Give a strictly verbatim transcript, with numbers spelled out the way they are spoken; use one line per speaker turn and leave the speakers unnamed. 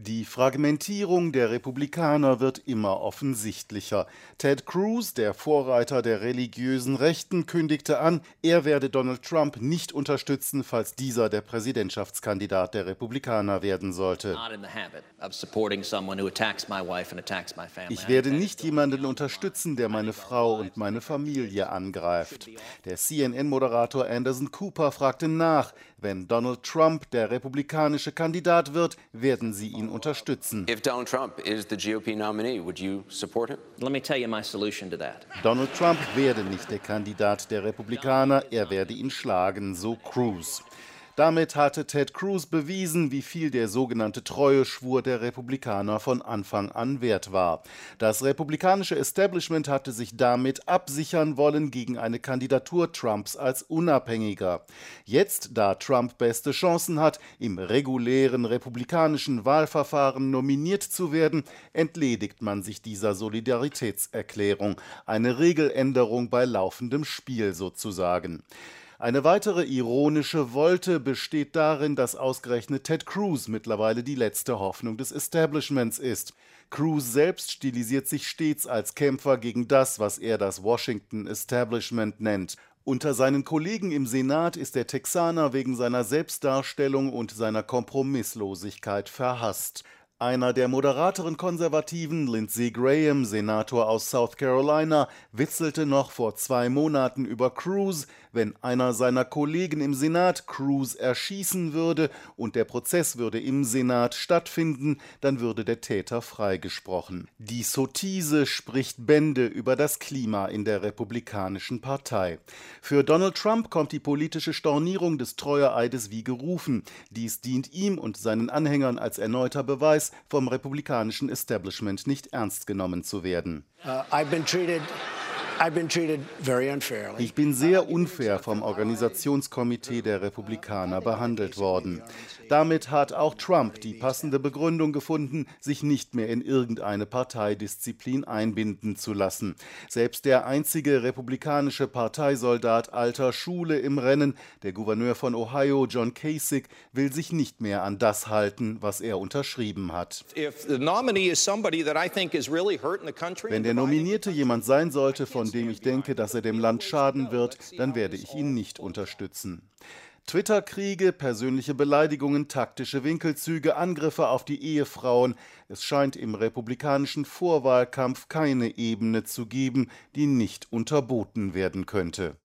Die Fragmentierung der Republikaner wird immer offensichtlicher. Ted Cruz, der Vorreiter der religiösen Rechten, kündigte an, er werde Donald Trump nicht unterstützen, falls dieser der Präsidentschaftskandidat der Republikaner werden sollte. Ich werde nicht jemanden unterstützen, der meine Frau und meine Familie angreift. Der C N N-Moderator Anderson Cooper fragte nach, wenn Donald Trump der republikanische Kandidat wird, werden Sie ihn unterstützen.
If Donald Trump is the G O P nominee, would you support him?
Let me tell you my solution to that.
Donald Trump werde nicht der Kandidat der Republikaner, er werde ihn schlagen, so Cruz. Damit hatte Ted Cruz bewiesen, wie viel der sogenannte Treueschwur der Republikaner von Anfang an wert war. Das republikanische Establishment hatte sich damit absichern wollen gegen eine Kandidatur Trumps als Unabhängiger. Jetzt, da Trump beste Chancen hat, im regulären republikanischen Wahlverfahren nominiert zu werden, entledigt man sich dieser Solidaritätserklärung. Eine Regeländerung bei laufendem Spiel sozusagen. Eine weitere ironische Wolte besteht darin, dass ausgerechnet Ted Cruz mittlerweile die letzte Hoffnung des Establishments ist. Cruz selbst stilisiert sich stets als Kämpfer gegen das, was er das Washington Establishment nennt. Unter seinen Kollegen im Senat ist der Texaner wegen seiner Selbstdarstellung und seiner Kompromisslosigkeit verhasst. Einer der moderateren Konservativen, Lindsey Graham, Senator aus South Carolina, witzelte noch vor zwei Monaten über Cruz, wenn einer seiner Kollegen im Senat Cruz erschießen würde und der Prozess würde im Senat stattfinden, dann würde der Täter freigesprochen. Die Sottise spricht Bände über das Klima in der Republikanischen Partei. Für Donald Trump kommt die politische Stornierung des Treueeides wie gerufen. Dies dient ihm und seinen Anhängern als erneuter Beweis, vom republikanischen Establishment nicht ernst genommen zu werden.
Uh, I've been treated
Ich bin sehr unfair vom Organisationskomitee der Republikaner behandelt worden. Damit hat auch Trump die passende Begründung gefunden, sich nicht mehr in irgendeine Parteidisziplin einbinden zu lassen. Selbst der einzige republikanische Parteisoldat alter Schule im Rennen, der Gouverneur von Ohio, John Kasich, will sich nicht mehr an das halten, was er unterschrieben hat. Wenn der Nominierte jemand sein sollte, von dem ich denke, dass er dem Land schaden wird, dann werde ich ihn nicht unterstützen. Twitter-Kriege, persönliche Beleidigungen, taktische Winkelzüge, Angriffe auf die Ehefrauen. Es scheint im republikanischen Vorwahlkampf keine Ebene zu geben, die nicht unterboten werden könnte.